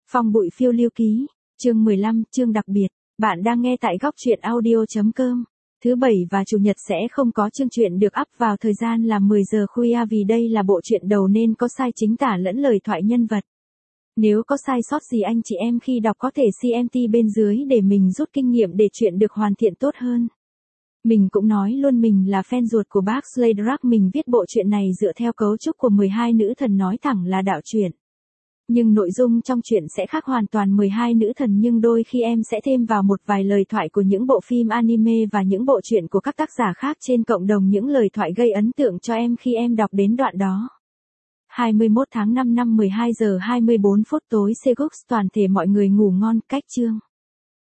Phong bụi phiêu lưu ký, chương 15, chương đặc biệt. Bạn đang nghe tại góc truyện audio.com. Thứ Bảy và Chủ nhật sẽ không có chương truyện được up vào thời gian là 10 giờ khuya vì đây là bộ truyện đầu nên có sai chính tả lẫn lời thoại nhân vật. Nếu có sai sót gì anh chị em khi đọc có thể CMT bên dưới để mình rút kinh nghiệm để chuyện được hoàn thiện tốt hơn. Mình cũng nói luôn mình là fan ruột của bác Slaydrack, mình viết bộ truyện này dựa theo cấu trúc của 12 nữ thần, nói thẳng là đạo truyện. Nhưng nội dung trong truyện sẽ khác hoàn toàn 12 nữ thần, nhưng đôi khi em sẽ thêm vào một vài lời thoại của những bộ phim anime và những bộ truyện của các tác giả khác trên cộng đồng, những lời thoại gây ấn tượng cho em khi em đọc đến đoạn đó. 21 tháng 5 năm 12 giờ 24 phút tối Seoul, toàn thể mọi người ngủ ngon, cách chương.